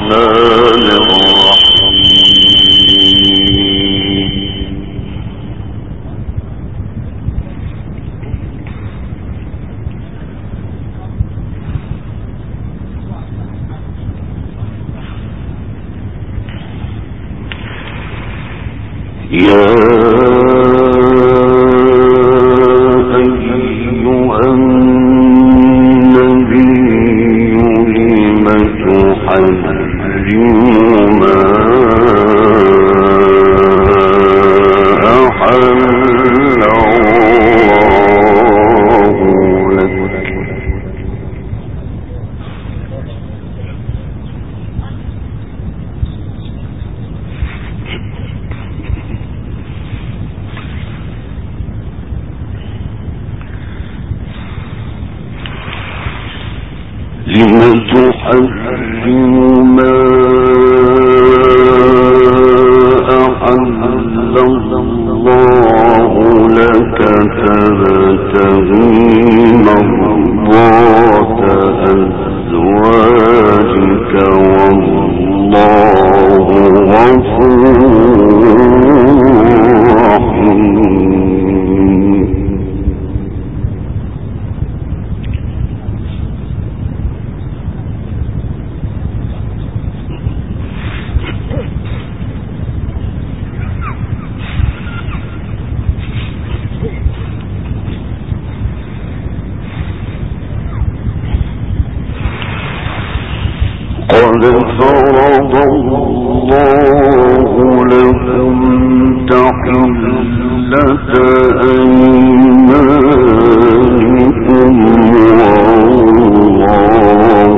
قد فرض الله لكم تحلة أيمانكم والله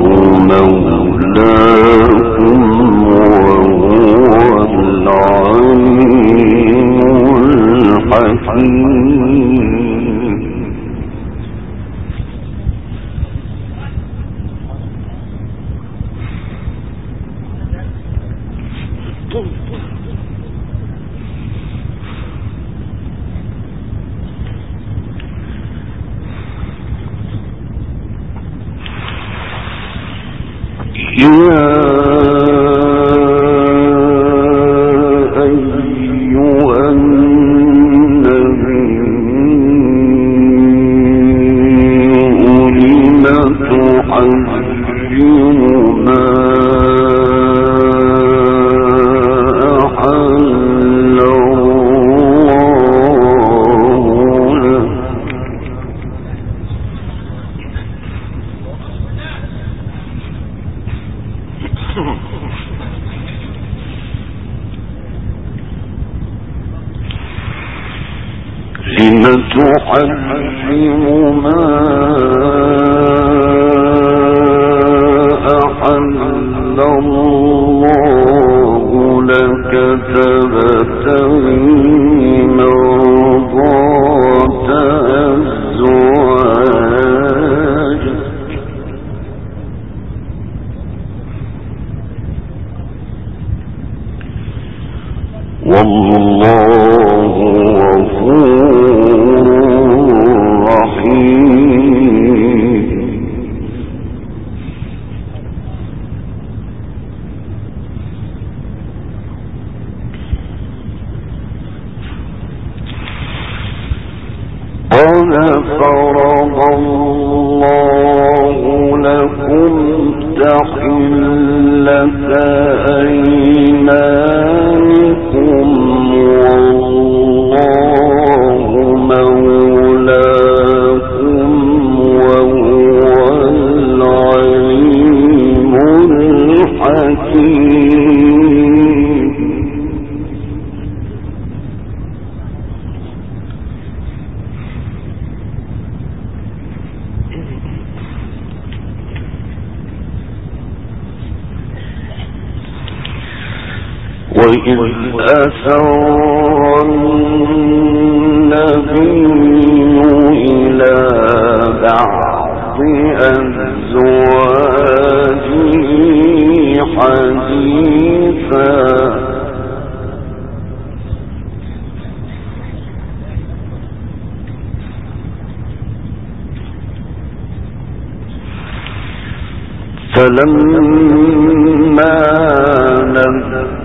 مولاكم وهو العليم الحكيم. لم تحرم ما أحل الله لك تبتغي مرضات أزواجك والله غفور رحيم. قد فرض الله لكم تحلة أيمانكم والله مولاكم وهو العليم الحكيم. وإذ أسر النبي إلى بعض أزواجه حديثا فلما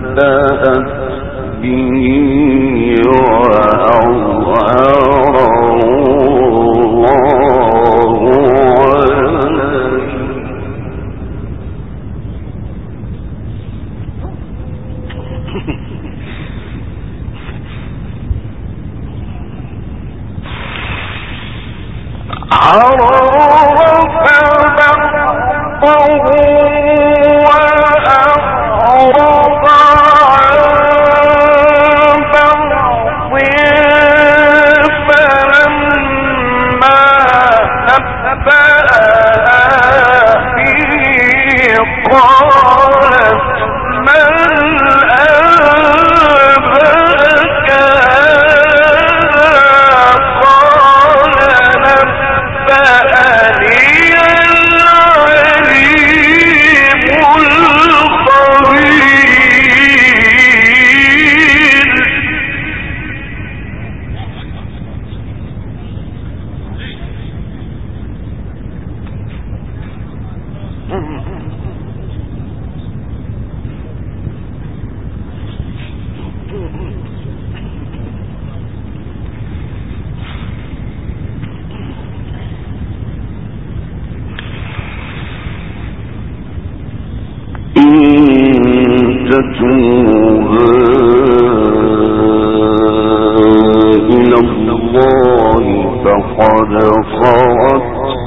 إلى الله فقد صغت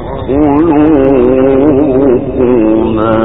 قلوبكما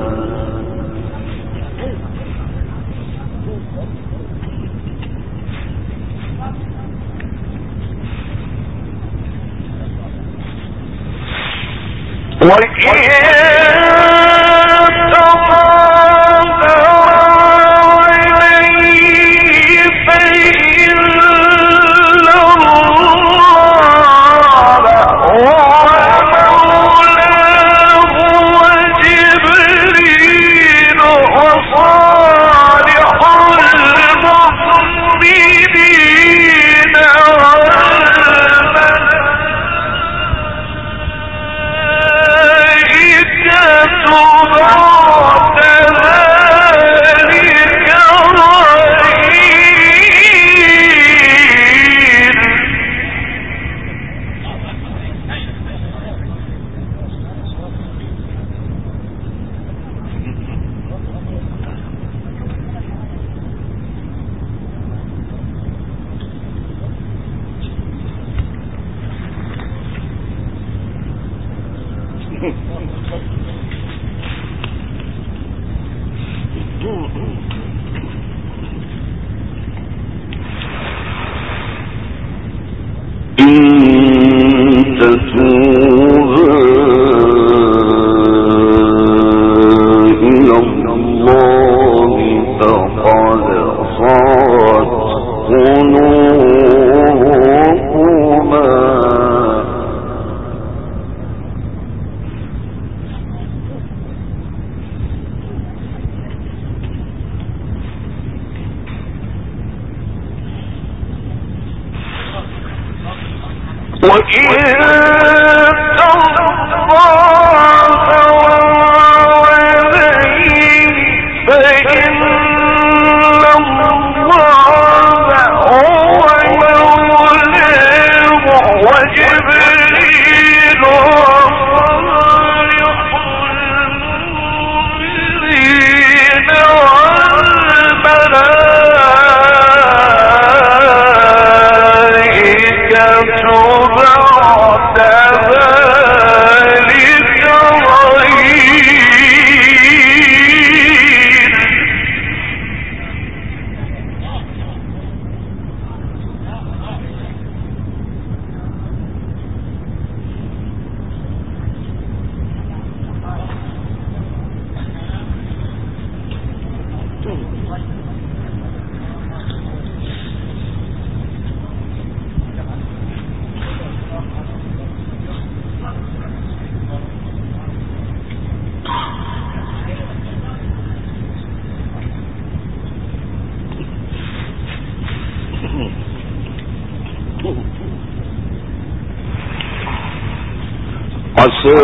عسى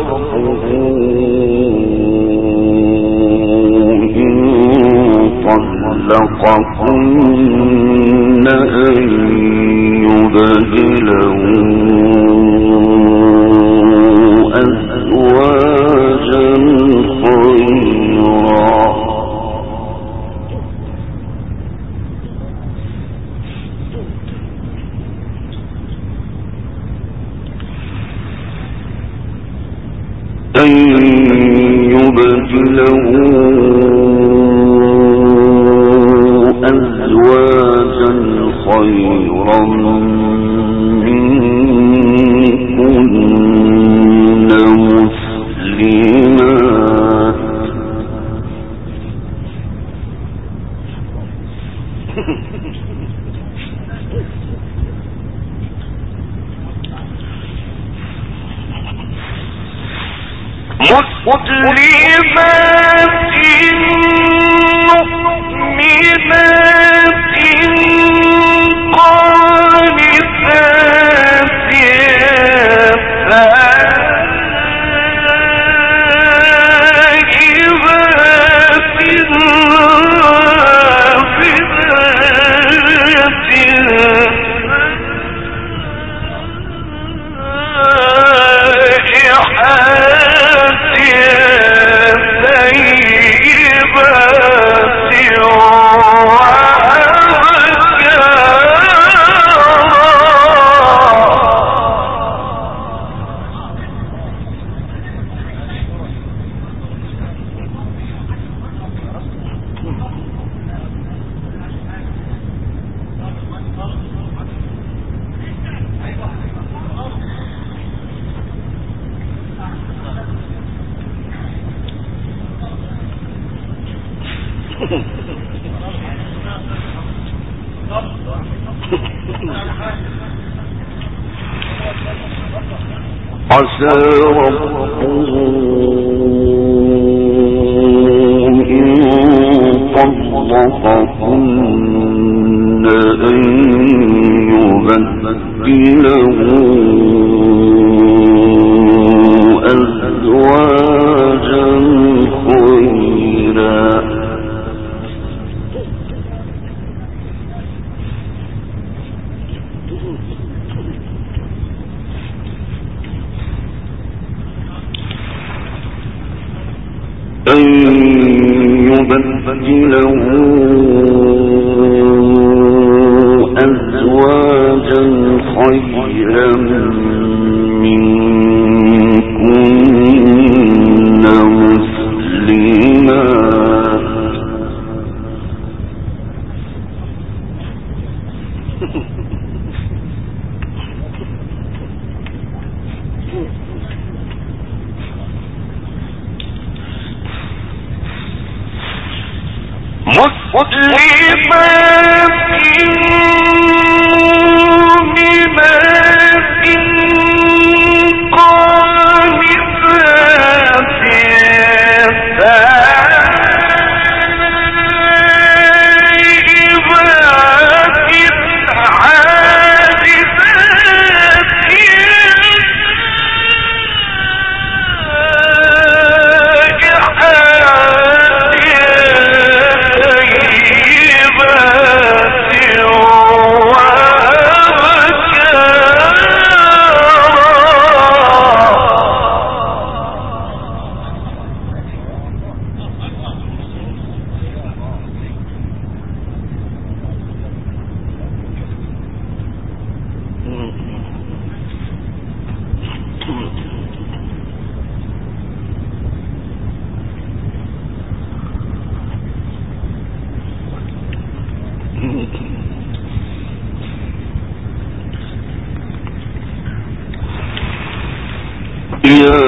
ربه إن خلقكن أن يبدله أزواجا خيرا خيرا منكن مسلمات مؤمنات قانتات عسى ربه إن طلقكن أن يبدله أزواجا خيرا أن يبدله أزواجا خيرا منكن مسلمات يا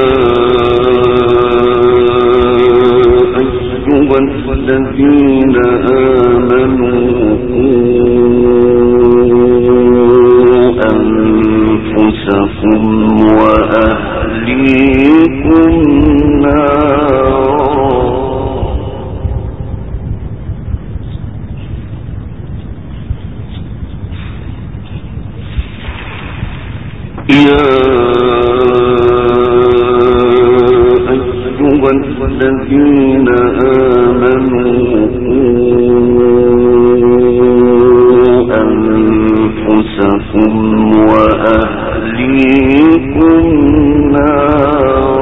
أيها الذين آمنوا قوا أنفسكم وأهليكم نارا الذين آمنوا أنفسكم وأهليكم نارا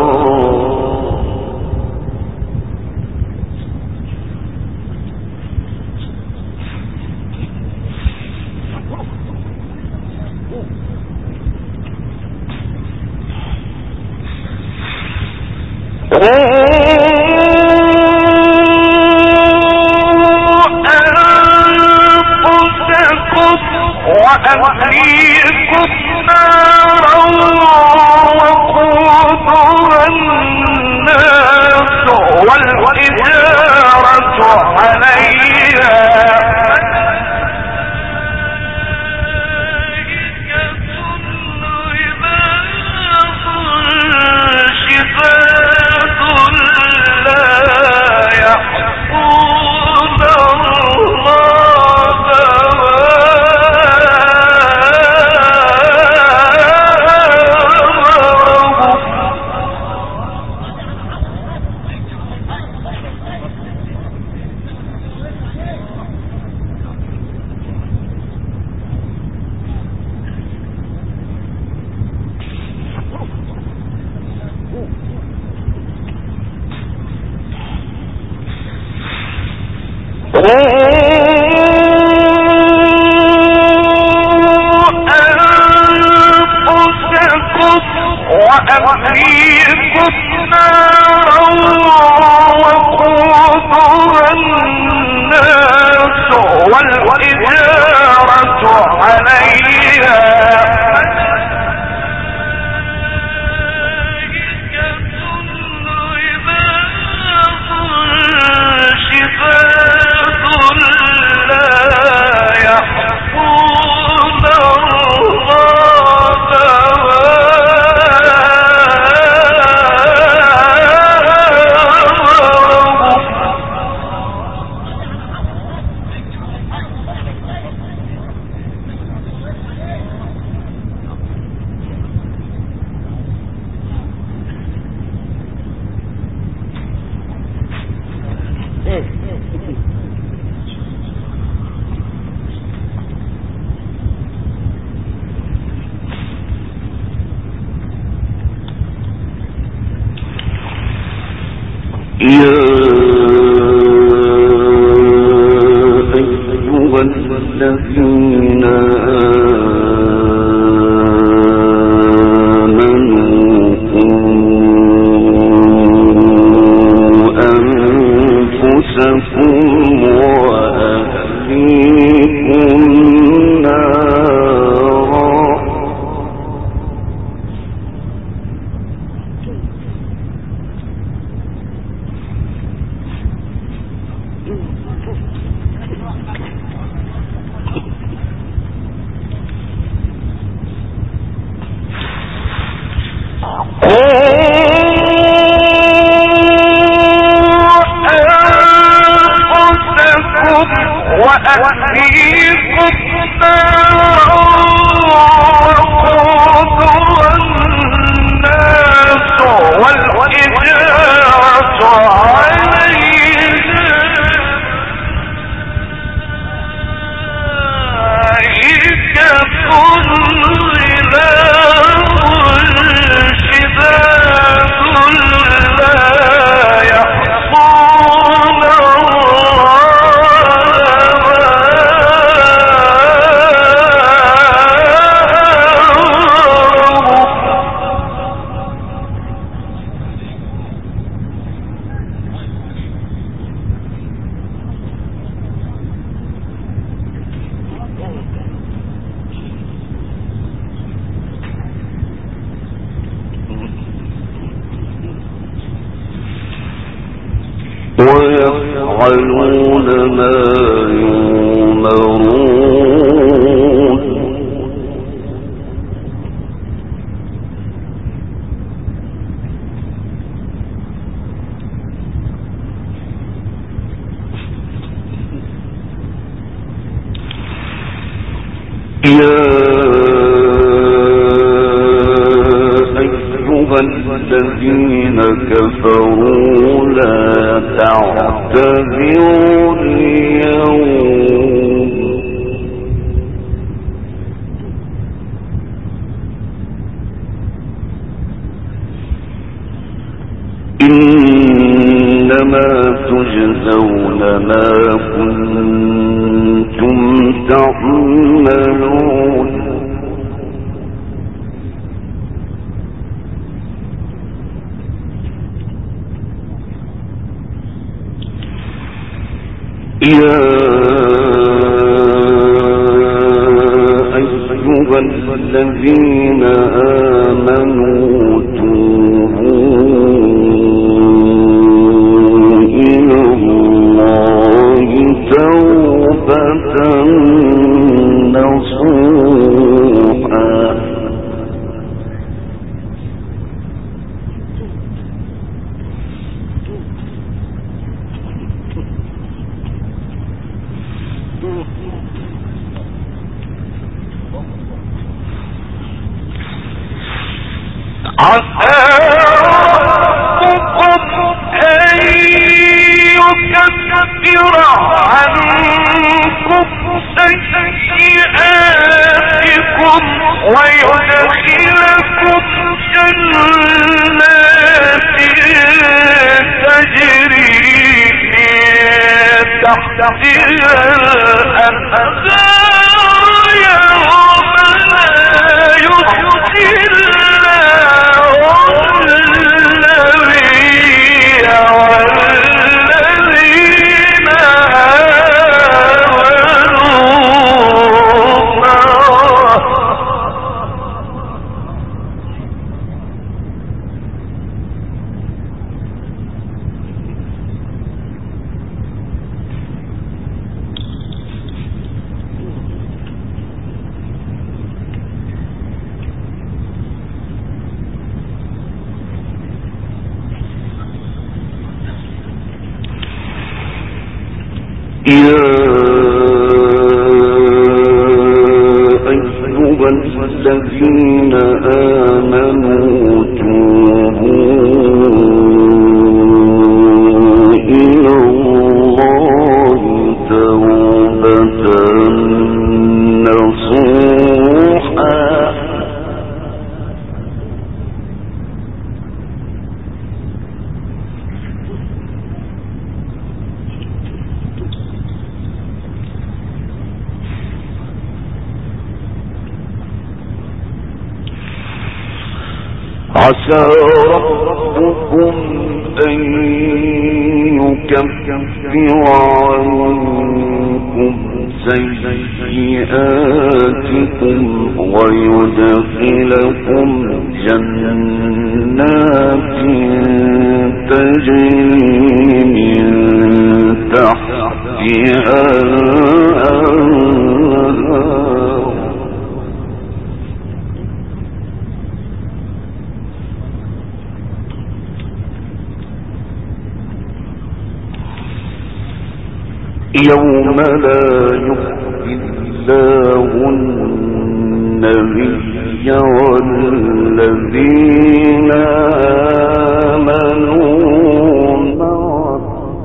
وأهليكم نارا وقودها الناس والحجارة عليها وأهليكم نارا وقودها الناس والحجارة عليها يا أيها الذين آمنوا قوا أنفسكم وأهليكم وأهليكم نارا وقودها الناس والحجارة عليها ويفعلون ما يؤمرون يا أيها الذين كفروا لا تعتذروا اليوم تعملون يا أيها الذين آمنوا توبوا إلى الله توبة نصوحا عسى ربكم أن يكفر عنكم سيئاتكم ويدخلكم جنات تجري من تحتها الأنهار يوم لا يخزي يا أيها الذين آمنوا توبوا إلى الله توبة نصوحا عسى ربكم أن يكفر عنكم سيئاتكم ويدخلكم جنات تجري من تحتها الأنهار يوم لا يخزي الله النبي والذين آمنوا معه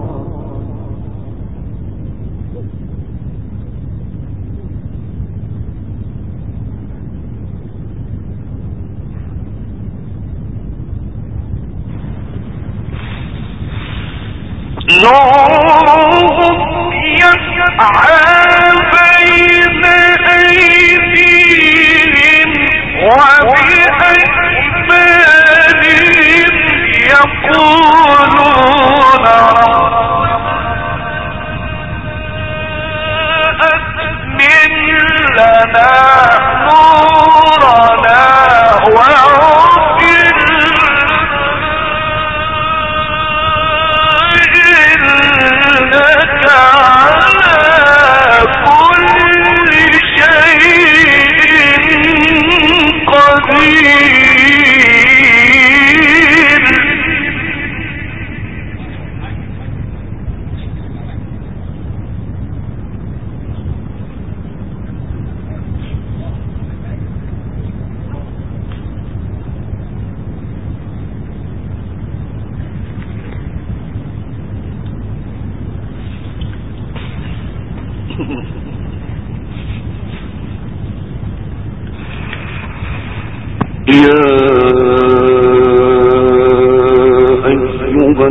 يسعى بين أيديهم وبأيمانهم يقولون أتمم لنا نورنا واغفر إنك يا أيها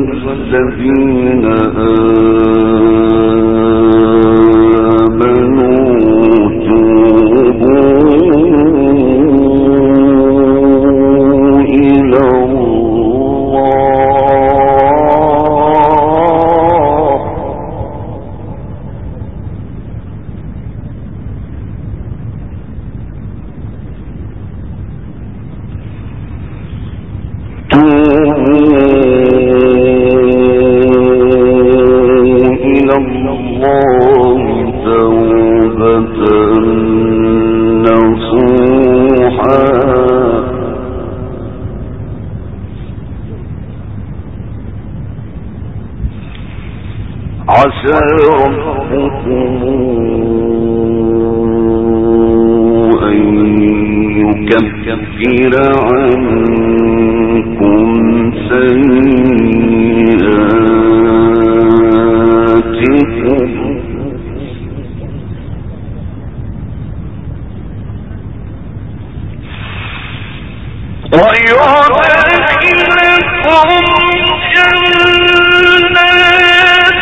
الذين آمنوا عسى ربكم أن يكفر عنكم سيئاتكم ويدخلكم جنات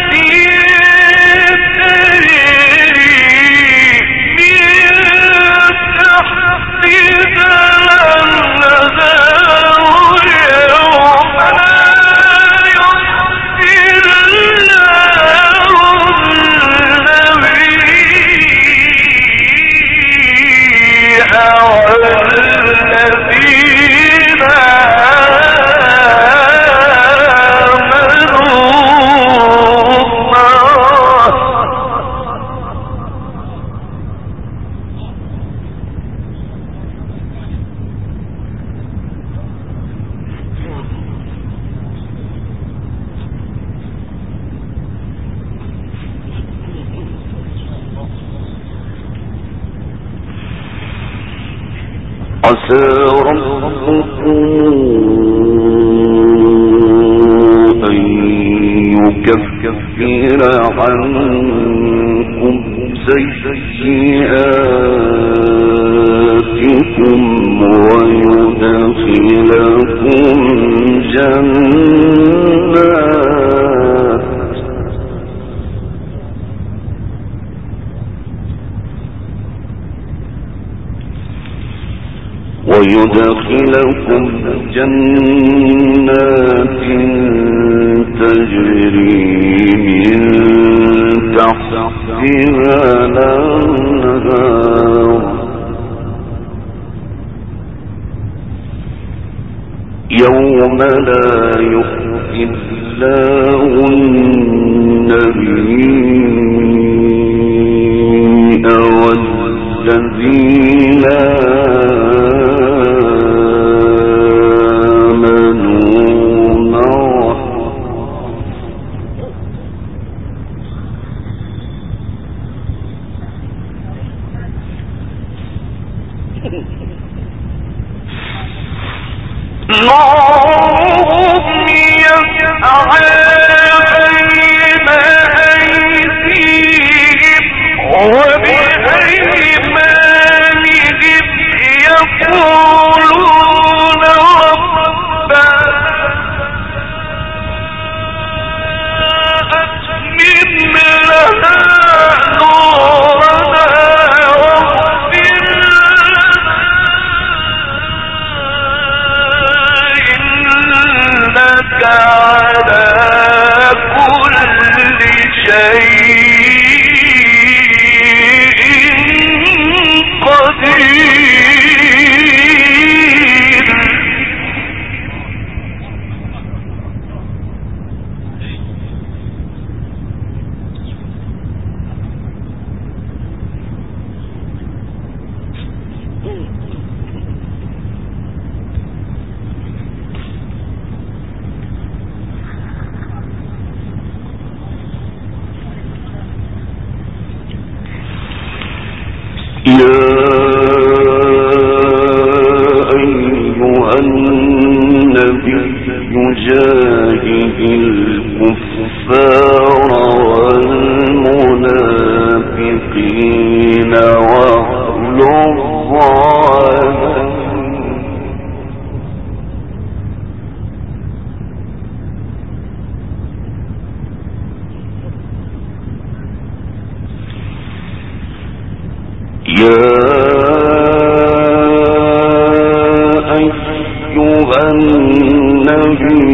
عسى ربكم أن يكفر عنكم سيئاتكم ويدخلكم جنات تجري من تحتها الأنهار يوم لا يخزي الله النبي والذين جاهد الكفار والمنافقين واغلظ عليهم يا أيها النبي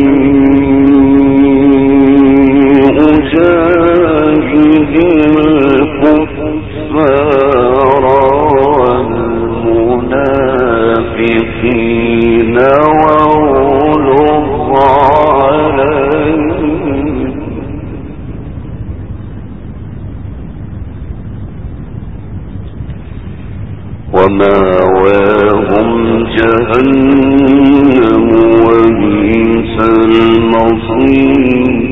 أجاهد الكفار والمنافقين واغلظ عليهم ومأواهم جهنم وبئس المصير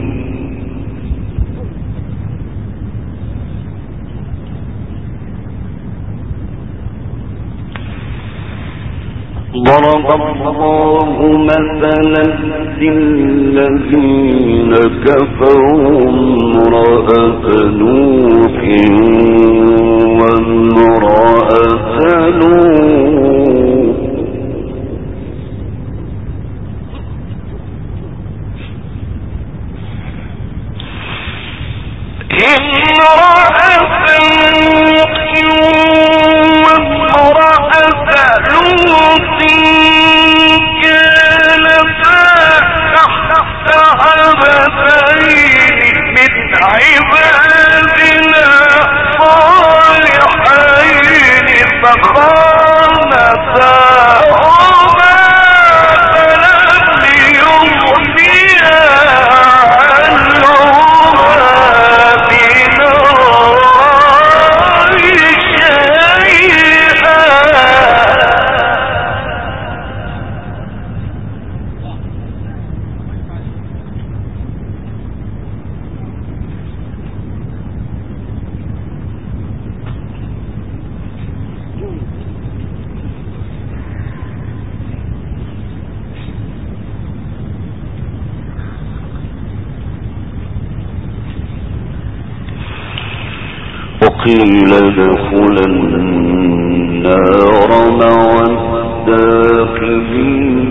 ضرب الله مثلا للذين كفروا امرأة نوح وامرأة لوط وقيل ادخلا النار مع الداخلين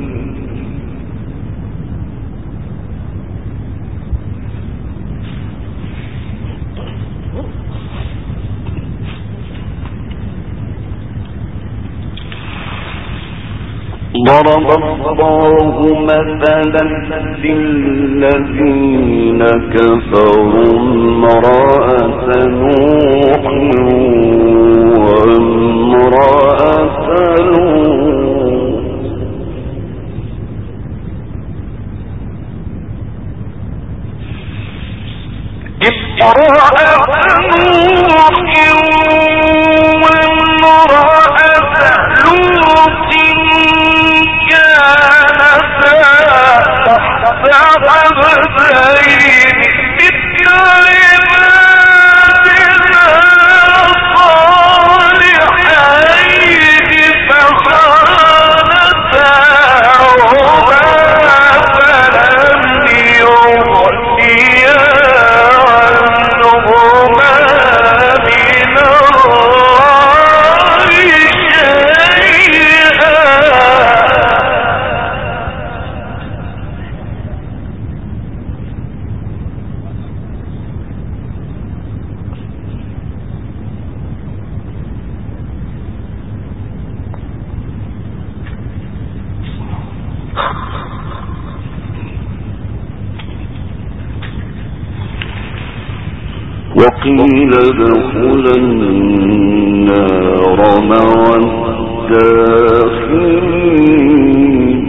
ضرب الله مثلا للذين كفروا امرأة نوح وامرأة لوط وقيل ادخلا النار مع الداخلين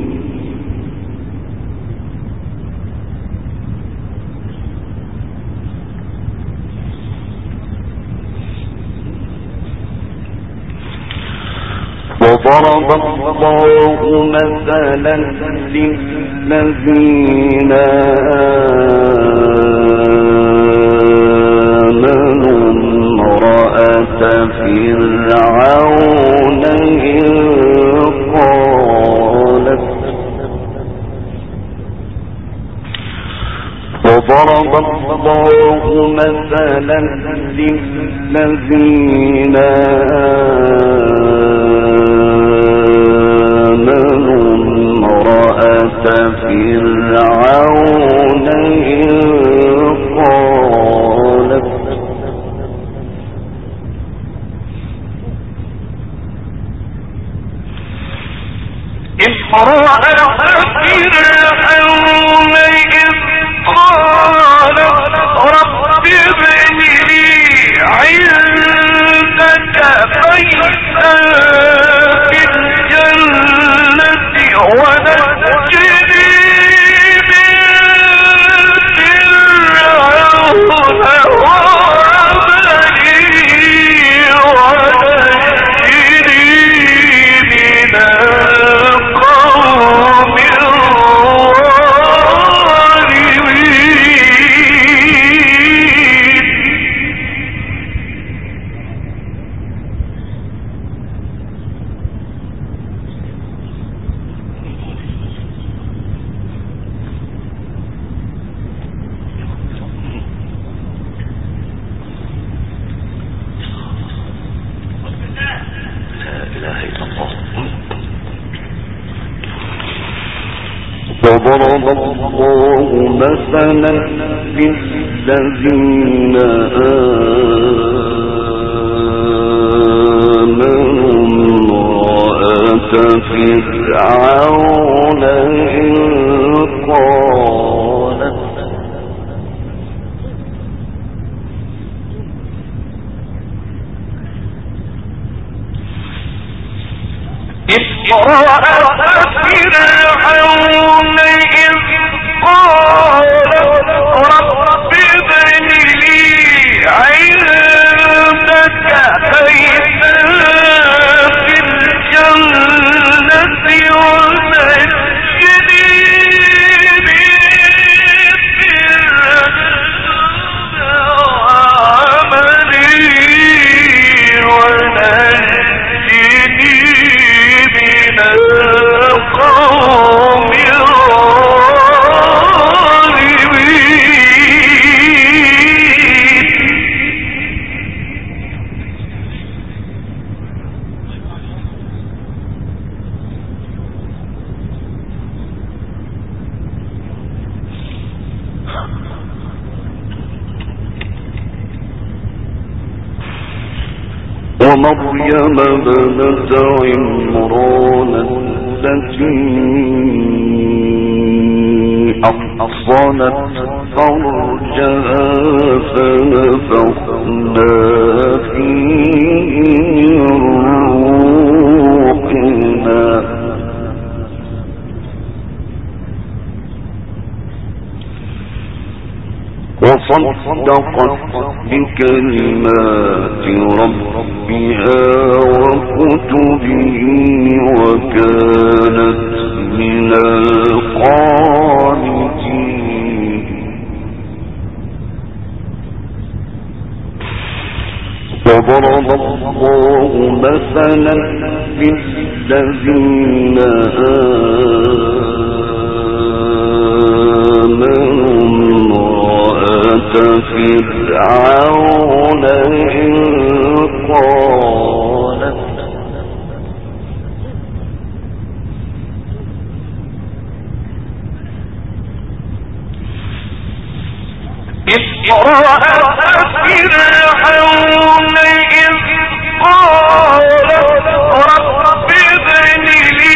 وضرب الله مثلا للذين فرعون قالت وضرب الله مثلا للذين آمنوا امرأة فرعون قالت وضرب الله مثلا للذين آمنوا امرأة فرعون إذ قالت رب ابن لي عندك بيتا في الجنة ونجني من عملي ونجني من القوم ومريم ابنة عمران التي أحصنت فرجها فنفخنا فيه من روحنا وصدقت بكلمات ربها وكتبه وكانت من القانتين وضرب الله مثلا للذين فرعون إذ قالت رب ابن لي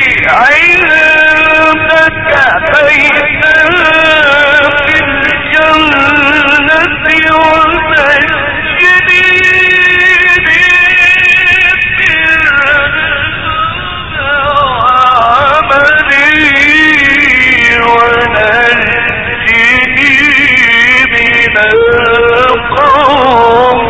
عندك بيتا في الجنة ونجني من عملي ونجني من القوم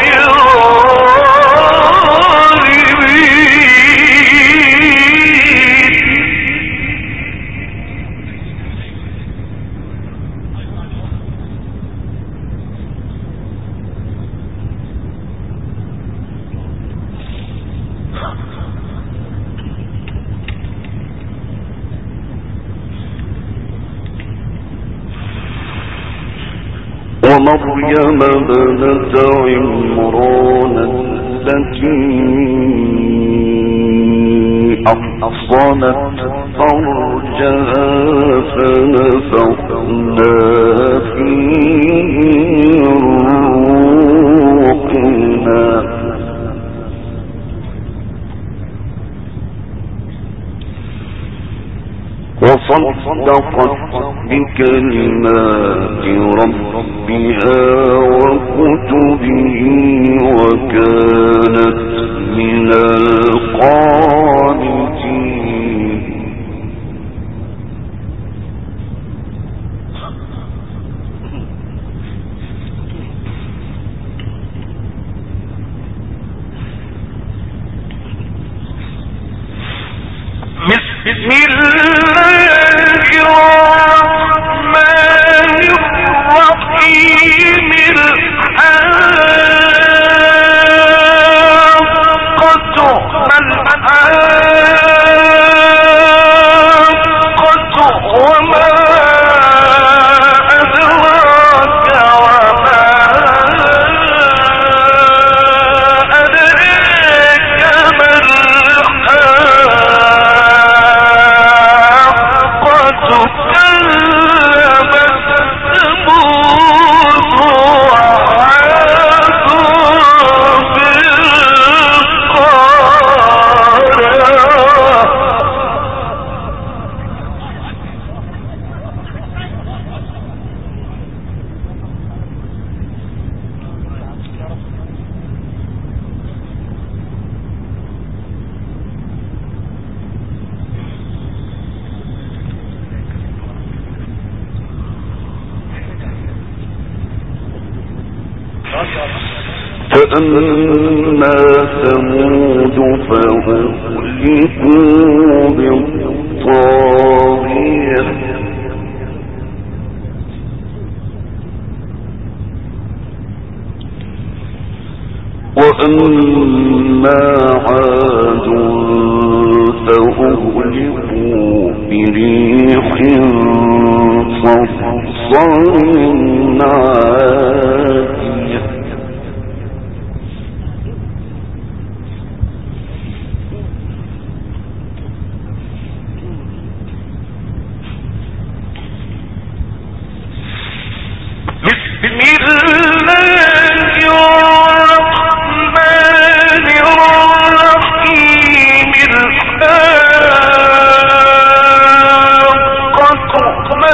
ومريم ابنة عمران التي أحصنت فرجها فنفخنا فيه من روحنا وصدقت بكلمات ربها وكتبه وكانت من القانتين بسم الله الرحمن الرحيم الحاقة ما الحاقة وما أدراك وما أدريك ما فأما ثمود فأهلكوا بالطاغية وأما عاد فأهلكوا بريح صرصر عاتية بسم الله الرحمن الرحيم الحاقة ما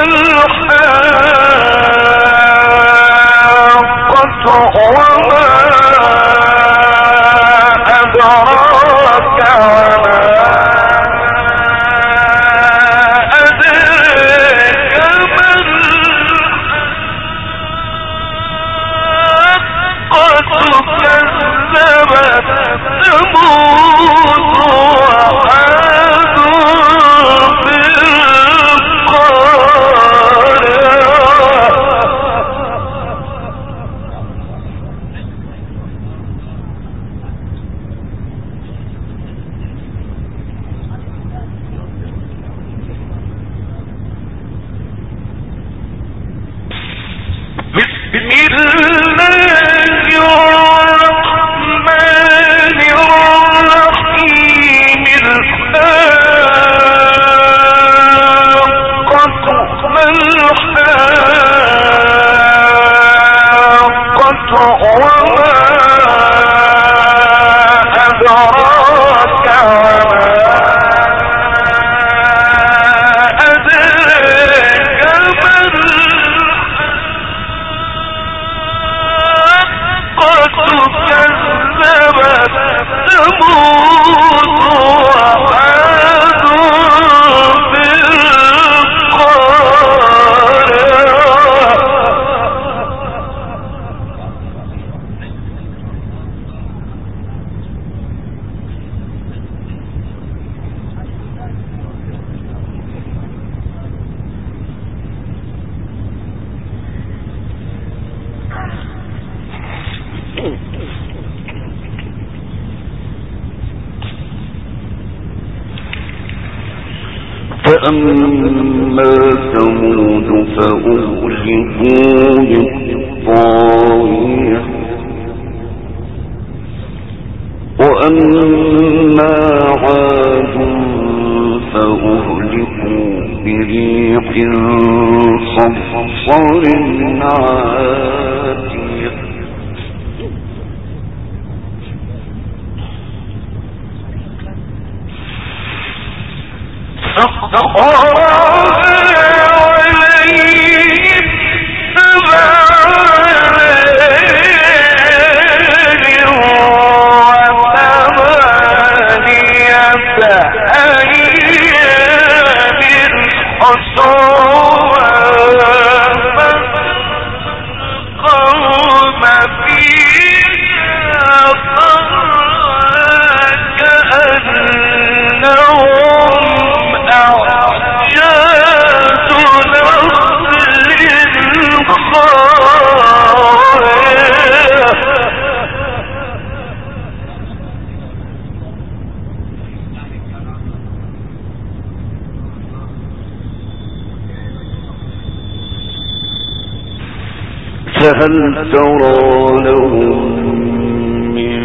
الحاقة وما أدراك وما أدريك ما كذبت ثمود وعاد بسم الله الرحمن الرحيم الحاقة ما الحاقة وما أدراك وما أدريك ما كذبت ثمود وعاد فأما ثمود فأهلكوا بالطاغية وأما عاد فأهلكوا بريح صرصر عاتية فهل ترى لهم من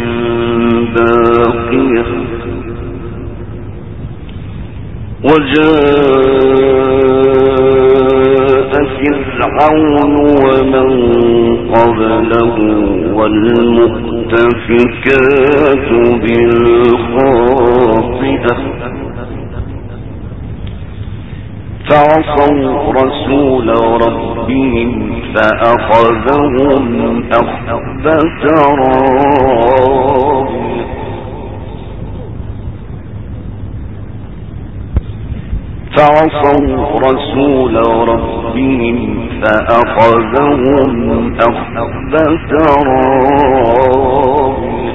باقية وجاء فرعون ومن قبله والمؤتفكات بالخاطئة فعصوا رسول ربهم فأخذهم أخذة رابية فعصوا رسول ربهم فأخذهم أخذة رابية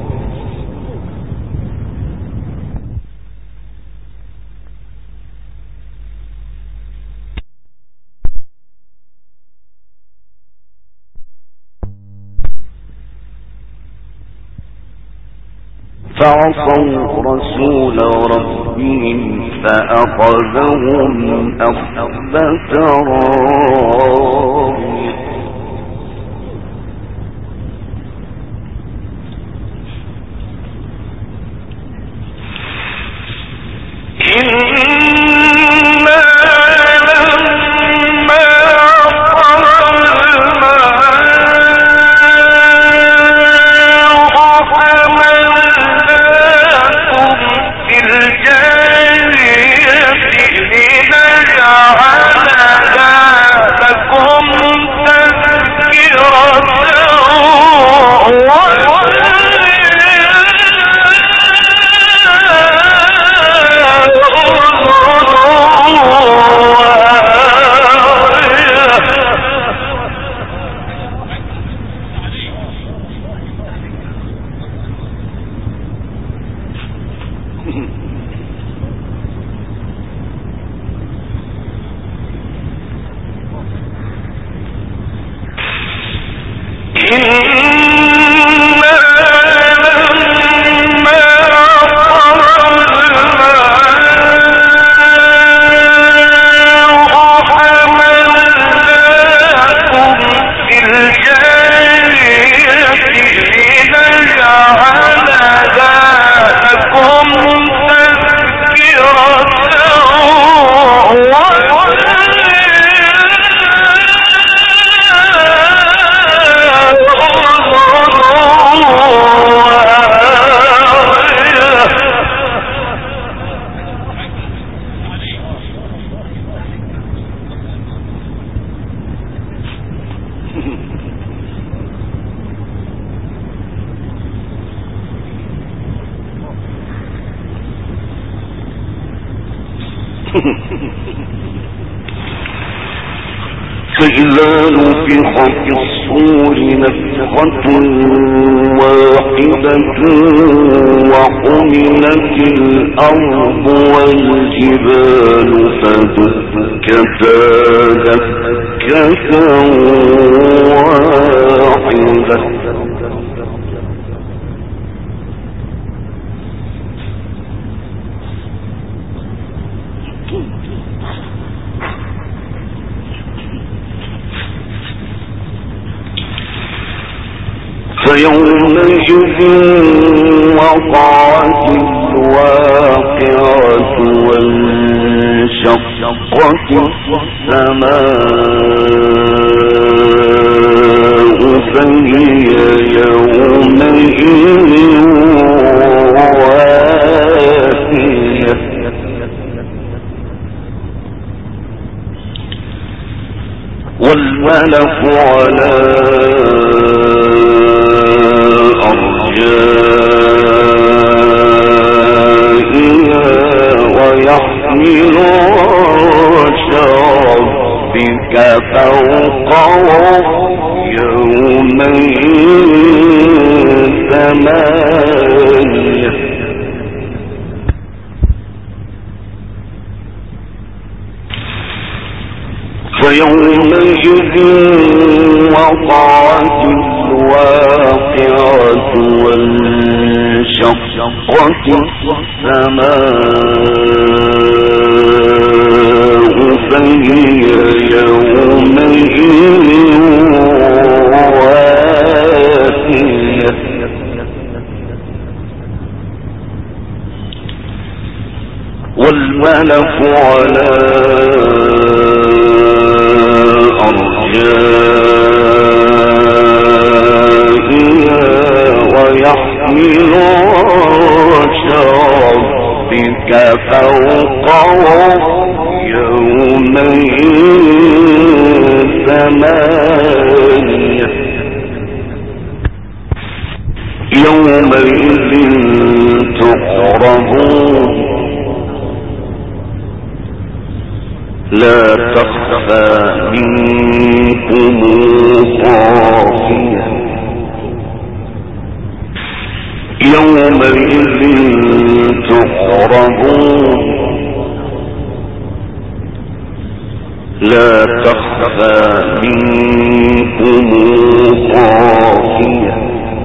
فعصوا رسول ربهم فأخذهم أخذة رابية فإذا نفخ في الصور نفخة واحدة وحملت الأرض والجبال فدكتا دكة واحدة فيومئذ وقعت الواقعة وانشقت السماء فهي يومئذ واهية والملك على أرجائها ويحمل عرش ربك فوقهم يومئذ ثمانية فيومئذ وقعت الواقعة وانشقت السماء فهي يومئذ واهية والملك على أرجائها ويحمل عرش ربك فوقهم يومئذ ثمانية يومئذ تعرضون لا تخفى منكم خافية يومئذ تعرضون لا تخفى منكم خافية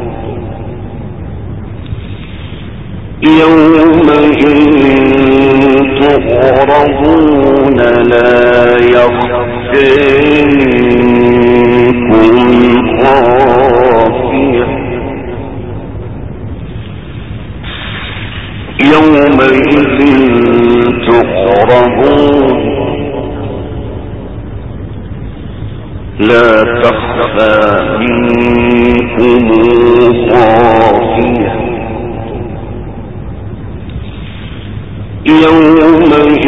يومئذ تعرضون لا يخفى منكم خافية يومئذ تعرضون لا تخفى منكم خافية يومئذ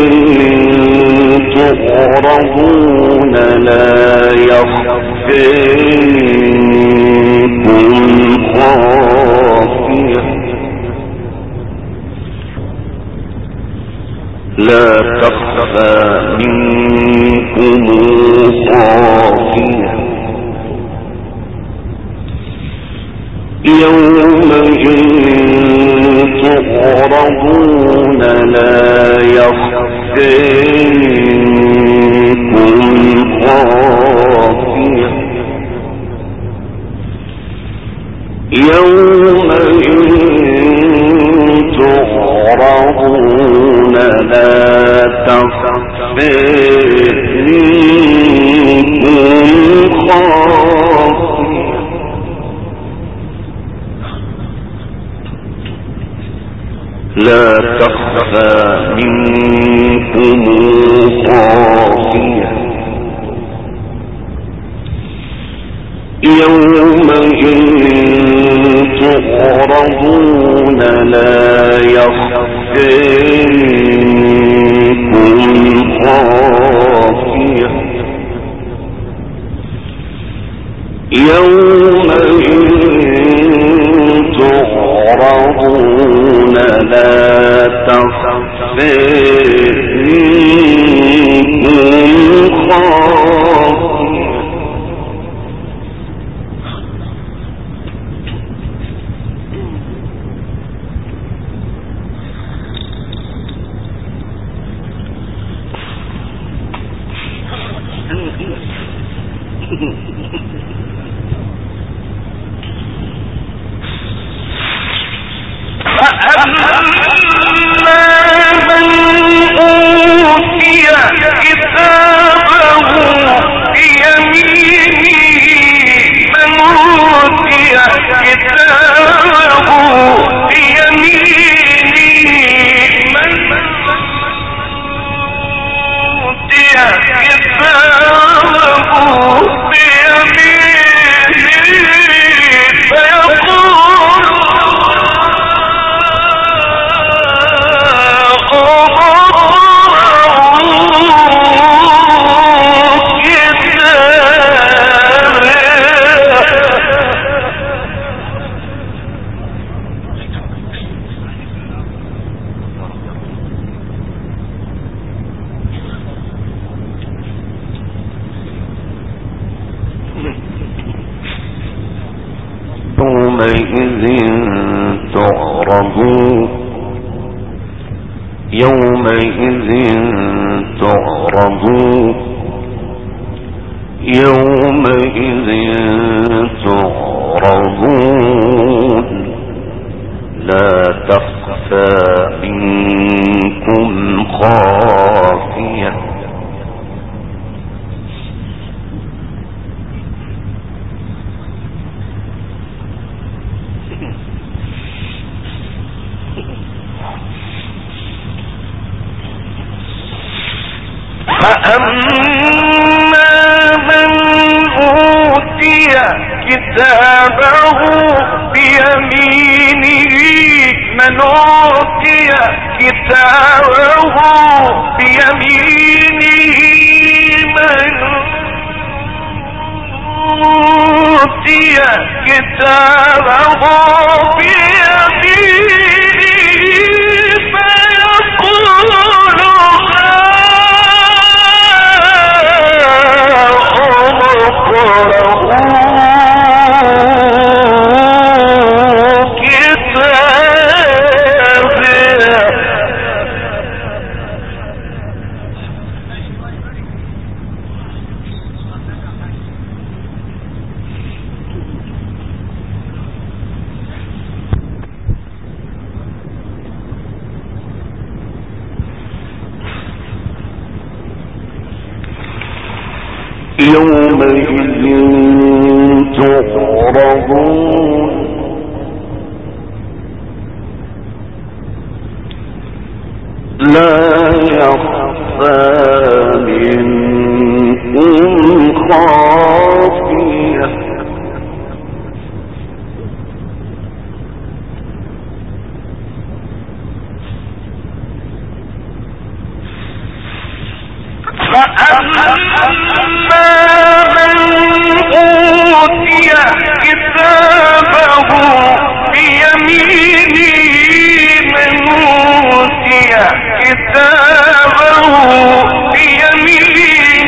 تعرضون لا يخفى منكم خافية لا تخفى منكم خافية يومئذ تعرضون لا يخفى منكم خافية يومئذ تعرضون لا تخفى منكم خافية لا تخفى منكم خافية يومئذ تعرضون لا يخفى منكم خافية يومئذ تعرضون لا تخفى منكم خافية يومئذ تعرضون يومئذ تعرضون لا تخفى منكم خافية فأما من أوتي كتابه بيمينه من أوتي كتابه بيمينه من أوتي كتابه بيمينه يومئذ تعرضون لا يخفى منكم خافية فأما من أوتي كتابه بيمينه من أوتي كتابه بيمينه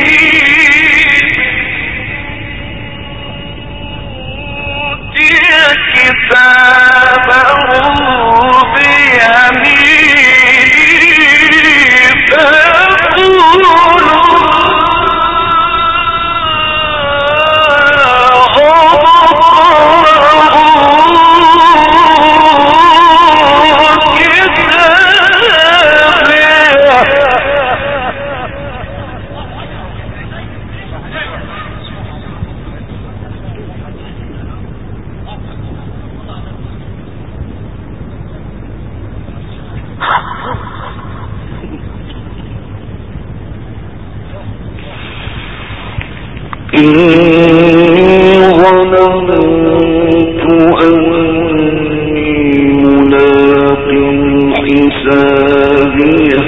أوتي كتابه إني ظننت أني ملاق حسابيه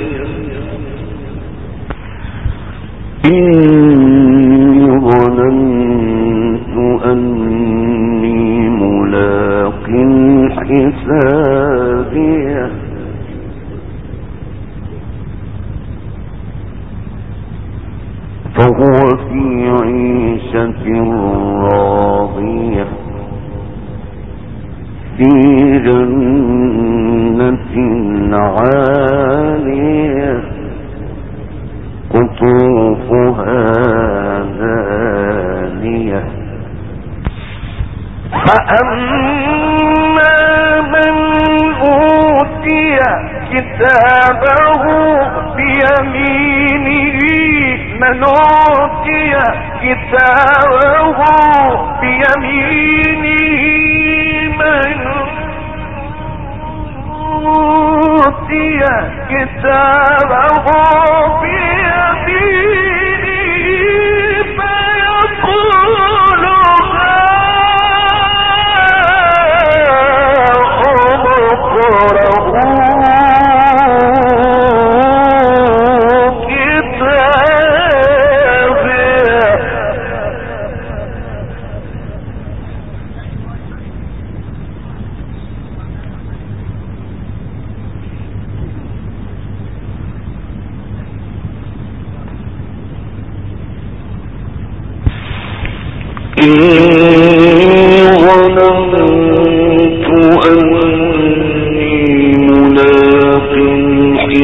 إني ظننت أني ملاق حسابيه فهو في عيشة راضية في جنة عالية قطوفها دانية فأما من أوتي كتابه بيمينه من أوتي كتابه بيمينه من أوتي كتابه بيمينه فيقول إني ظننت أني ملاق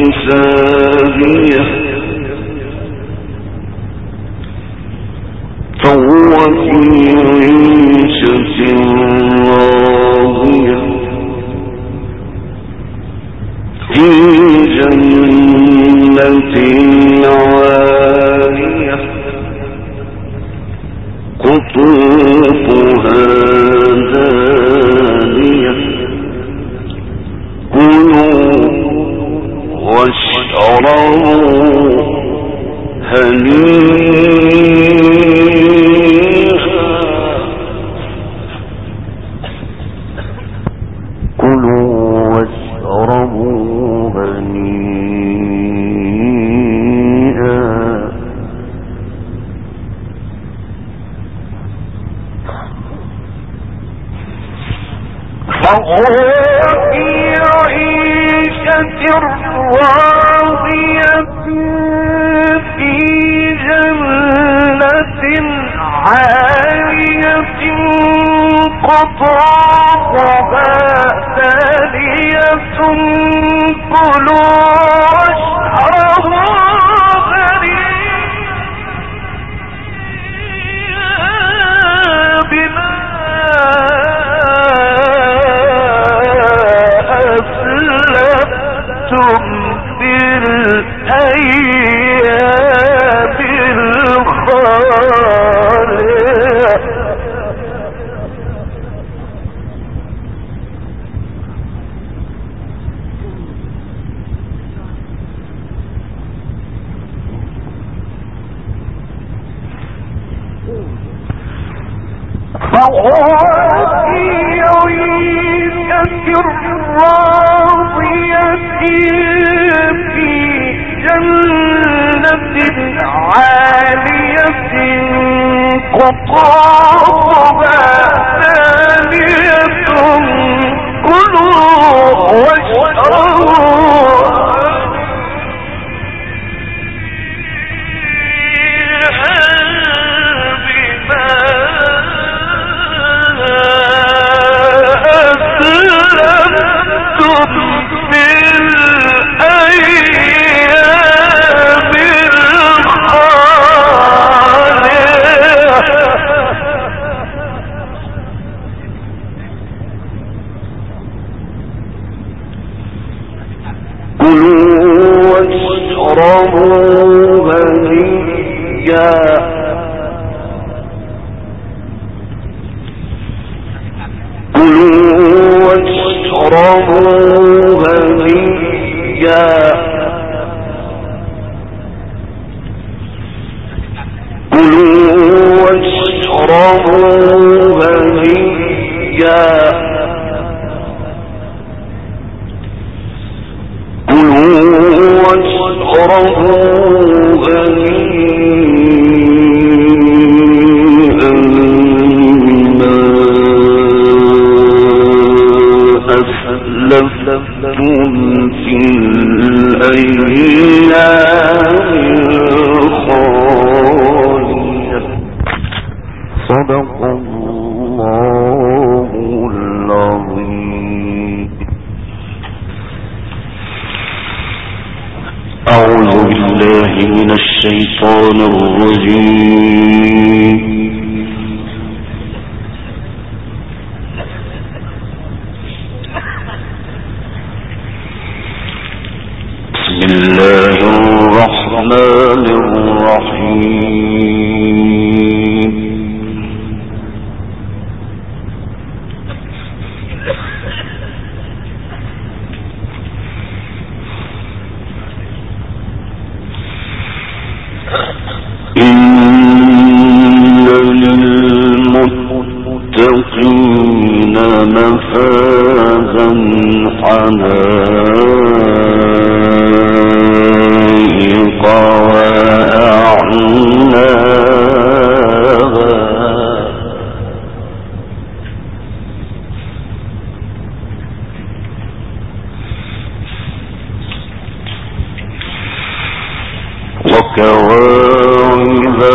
وكواعب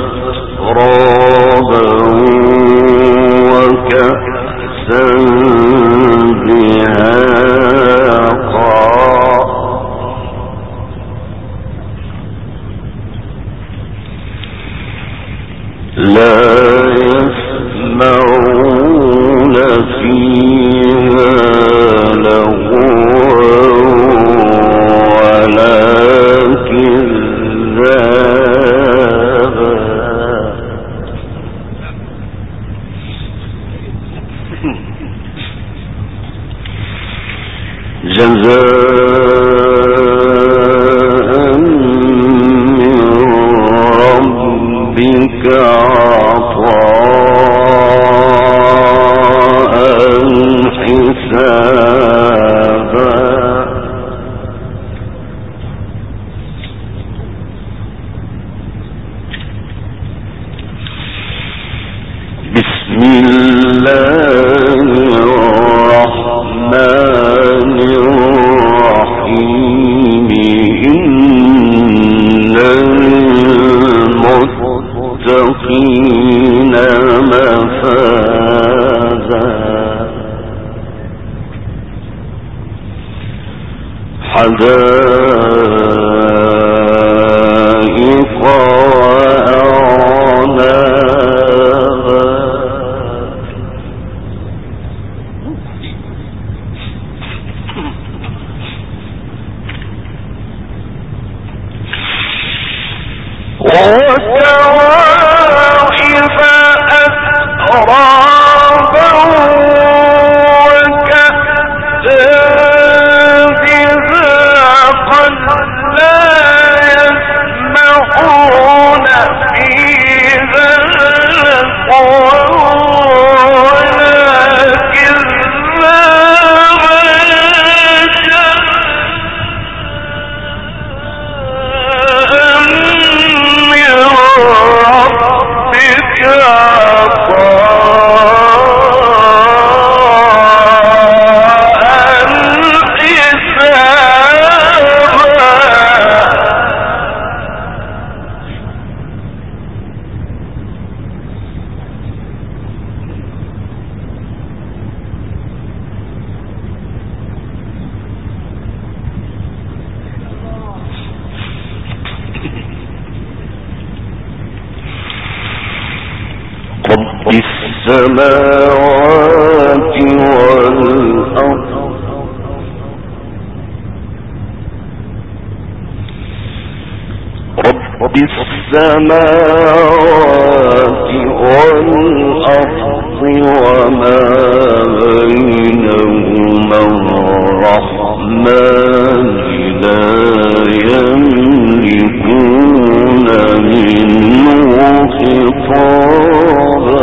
أترابا وكأسا دهاقا لا يسمعون فيها لغوا جزاء من ربك عطاء حسابا بسم الله الرحمن الرحيم إن المتقين مفازا حدائق وأعنابا وكواعب أترابا وكأسا دهاقا لا يسمعون فيها لغوا ولا كذابا ربك عطاء رب السماوات والأرض رب السماوات والأرض وما بينهما الرحمن لا يملكون منه خطابا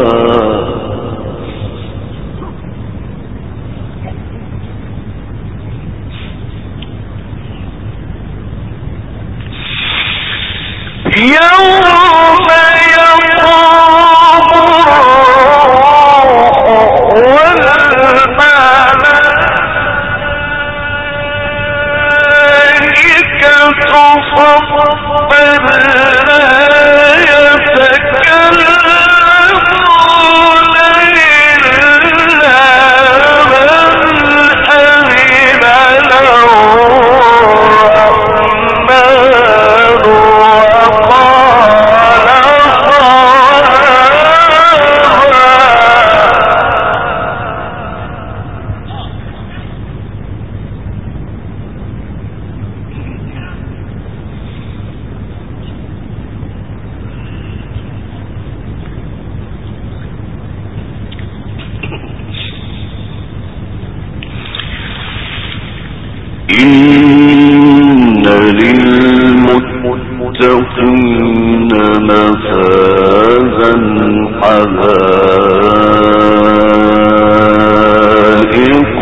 يوم يقوم الروح والملائكة صفا لا يتكلمون إلا من أذن له الرحمن وقال إن للمتقين مفازا حدائق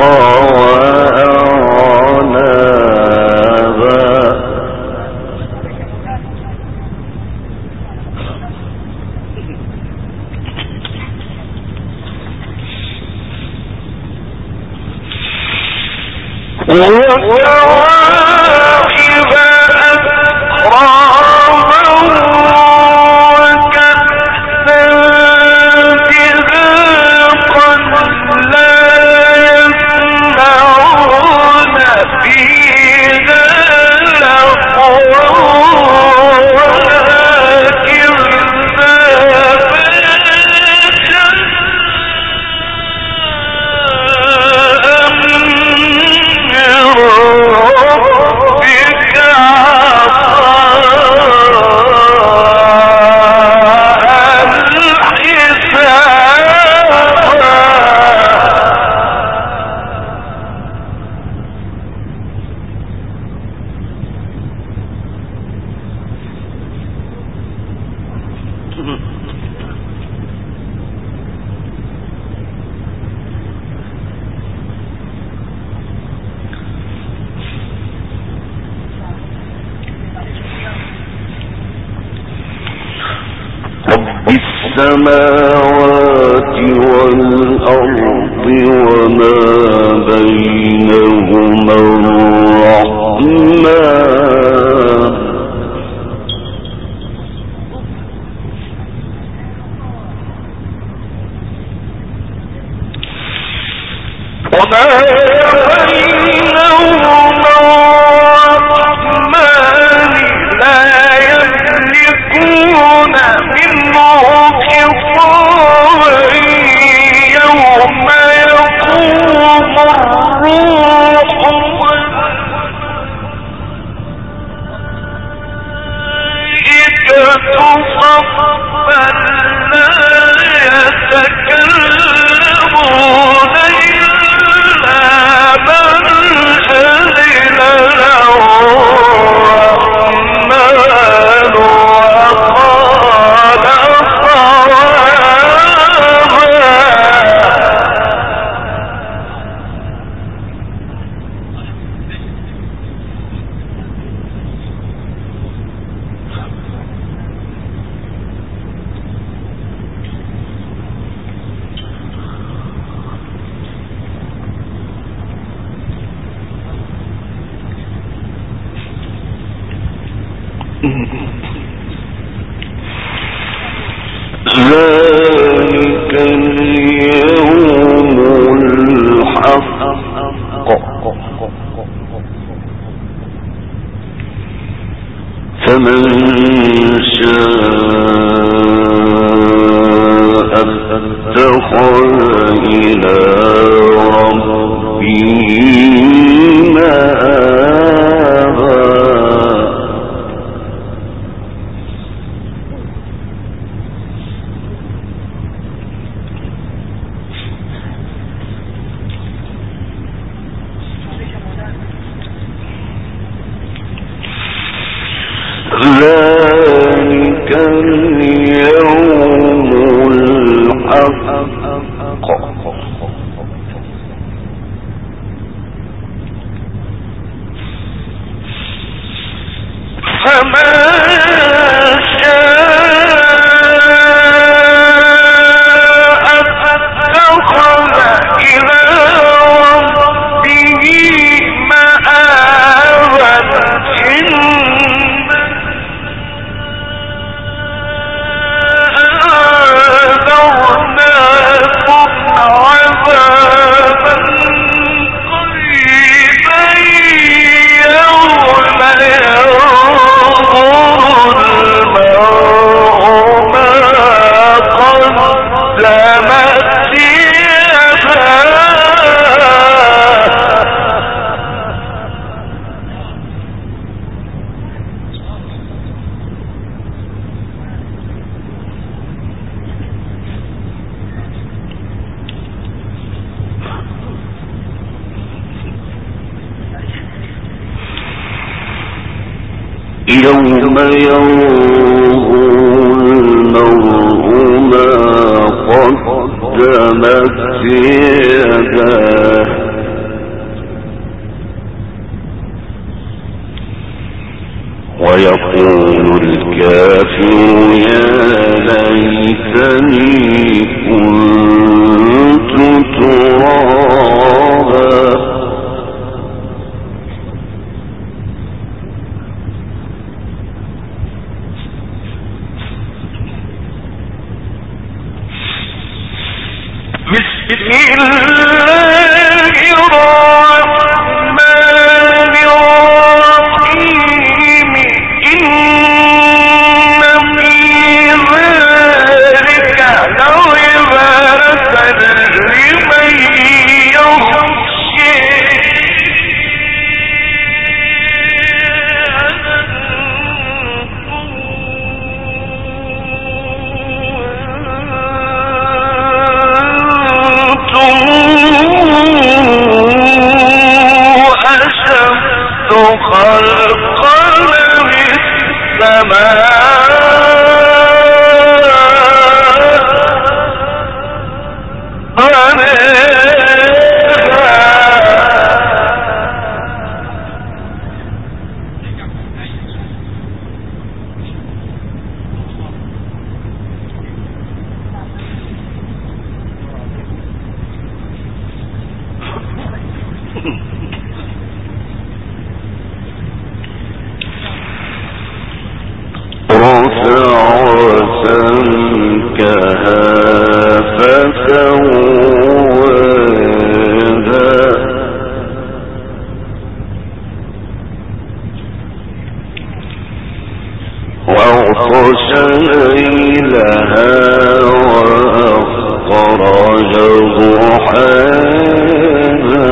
وأعنابا وكواعب أترابا وكأسا دهاقا لا يسمعون فيها لغوا ولا كذابا ربك السماوات والأرض وما بينهما الرحمن ذلك اليوم الحق فمن شاء اتخذ إلى ربه مآبا ذلك اليوم الحق فمن شاء اتخذ إلى ربه مآبا يوم ينظر المرء ما قدمت يداه ويقول الكافر يا ليتني كنت ترابا بسم الله الرحمن الرحيم إن في ذلك لعبرة لمن يخشى خلقا سمكها فسواها وأغطش ليلها وأخرج ضحاها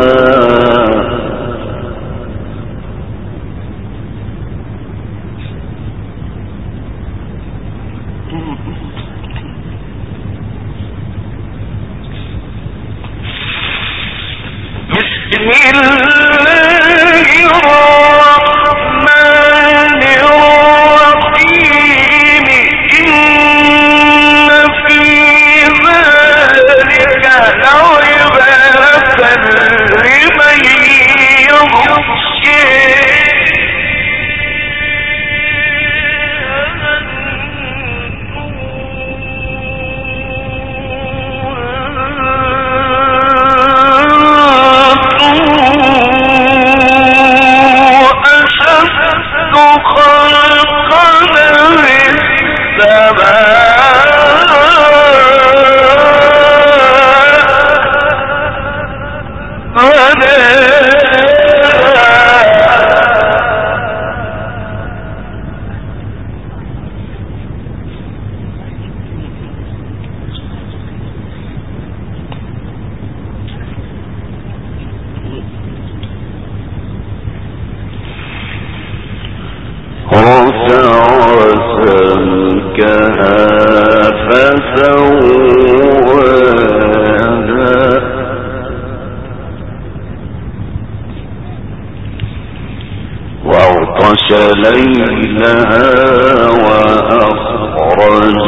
بسم الله الرحمن الرحيم إن في ذلك لعبرة لمن يخشى سمكها فسواها وأغطش ليلها وأخرج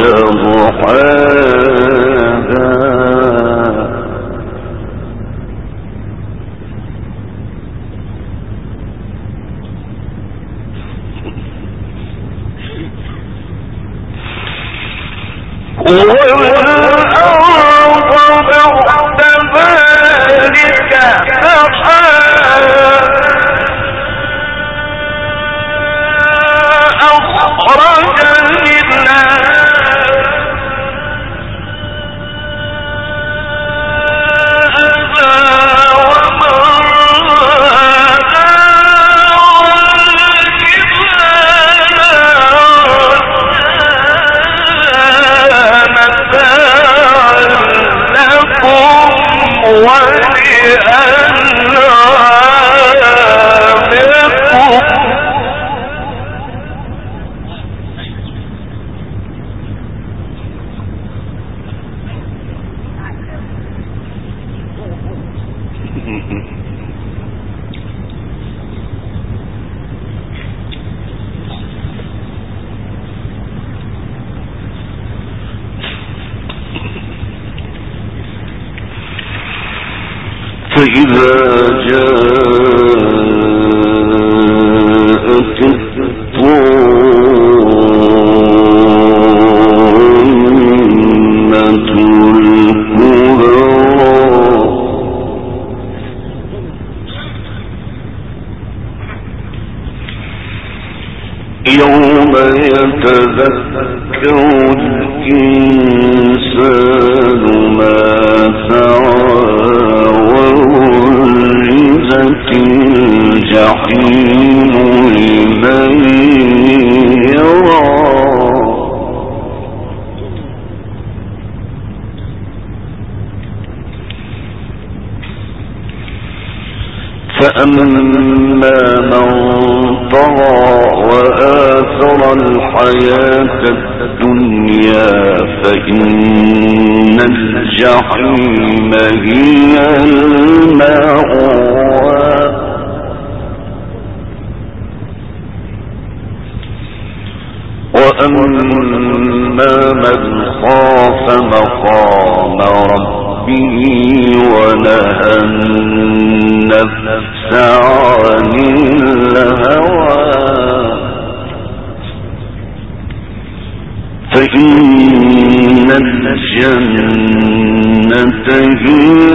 ضحاها والأرض بعد ذلك أخرج منها فإذا جاءت الطامة الكبرى يوم يتذكر الإنسان ما سعى وبرزت الجحيم لمن يرى فأما من طغى وآثر الحياة الدنيا فإن الجحيم هي المأوى وأما من خاف مقام ربه ونهى النفس عن الهوى فإن الجنة هي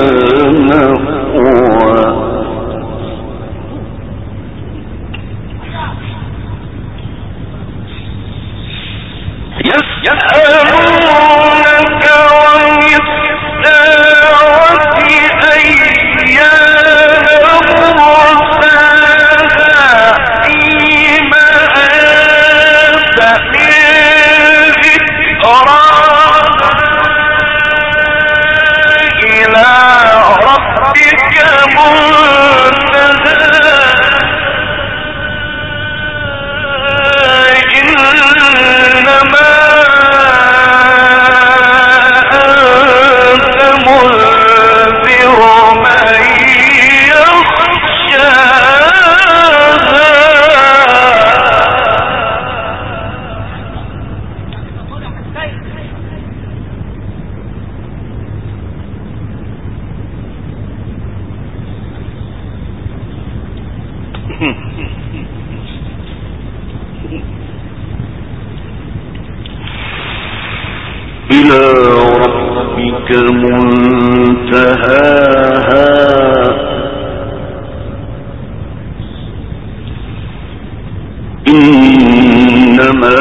المأوى يسجد إلى ربك منتهاها إنما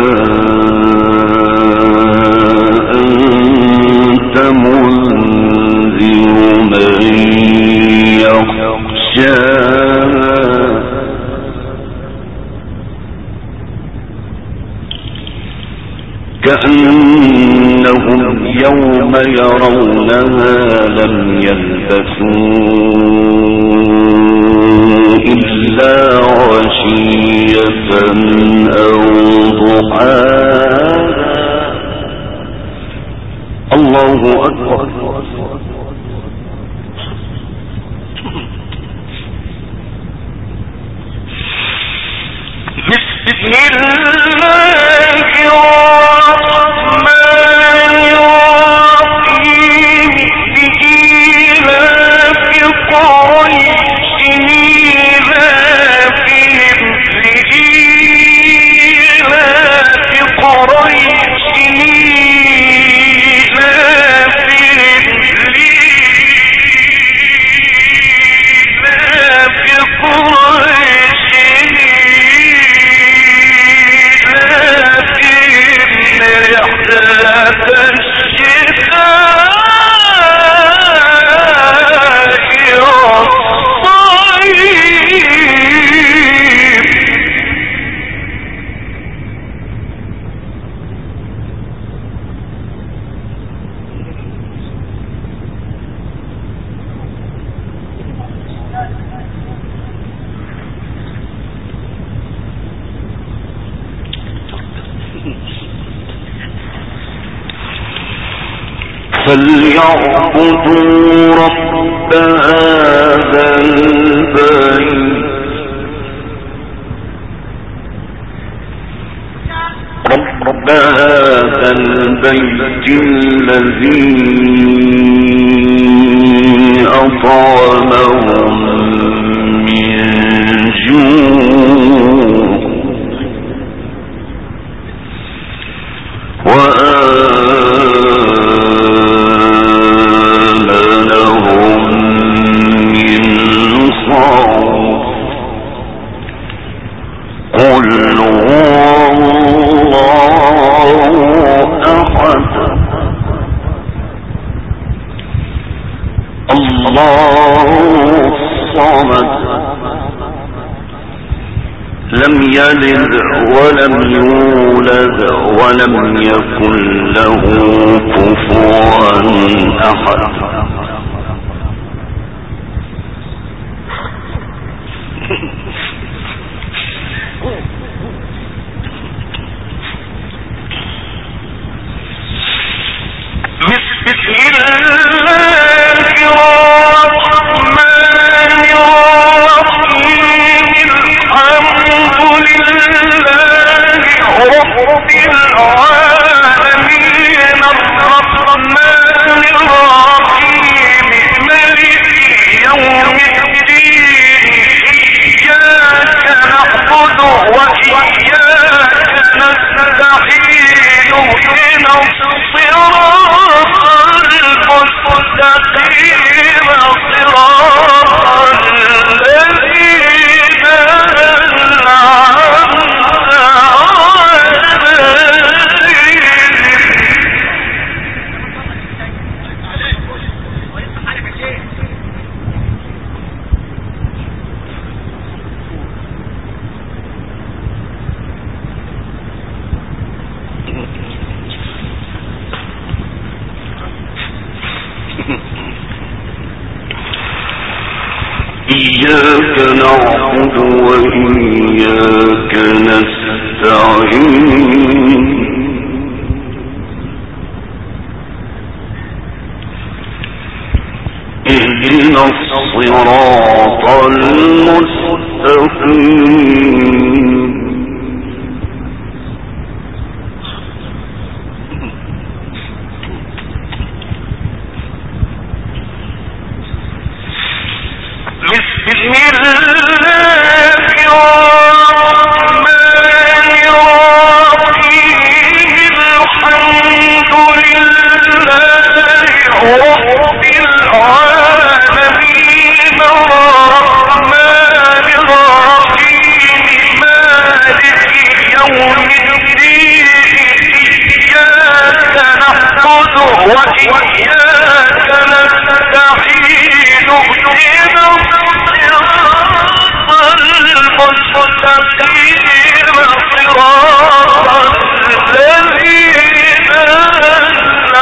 أنت منذر من يخشاها كأنهم يوم يرونها لم يلبثوا إلا عشية أو ضحاها. الله أكبر. بسم الله الرحمن الرحيم لإيلاف قريش إيلافهم لإيلاف قريش إيلافهم لإيلاف قريش فليعبدوا رب هذا البيت رب هذا البيت الذي أطعمهم من جوع لم يلد ولم يولد ولم يكن له كفوا أحد. إياك نعبد وإياك نستعين اهدنا الصراط المستقيم بسم الله الرحمن الرحيم الحمد لله رب العالمين الرحمن الرحيم مالك يوم الدين إياك نعبد وإياك نستعين اهدنا المستقيم صراط الذين أنعمت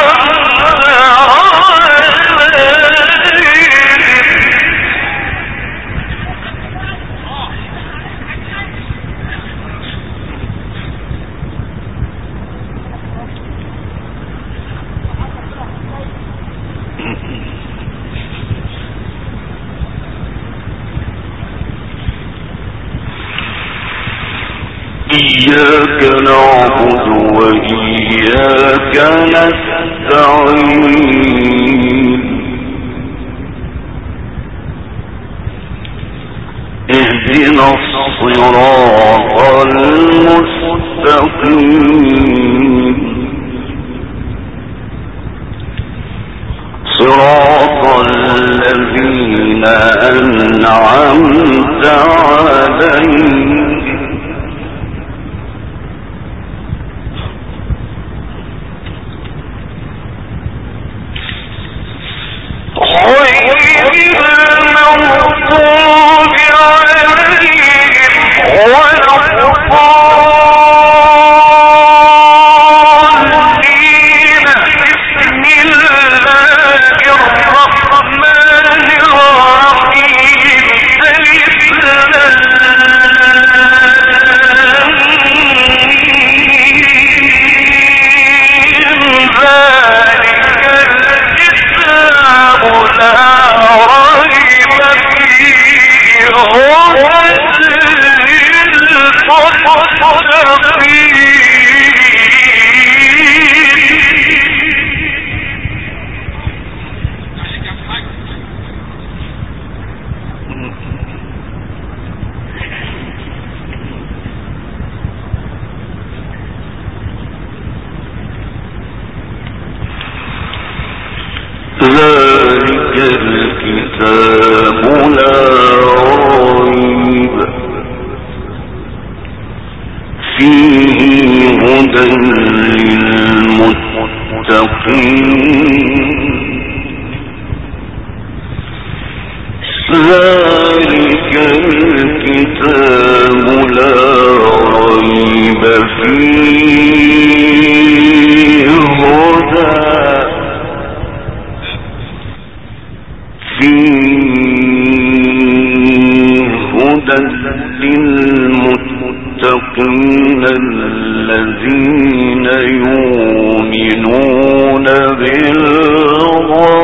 إياك نعبد وإياك نستعين اهدنا الصراط المستقيم صراط الذين أنعمت عليهم ذلك الكتاب لا ريب فيه هدى للمتقين ذلك الكتاب لا ريب فيه هدى للمتقين الذين يؤمنون بالغيب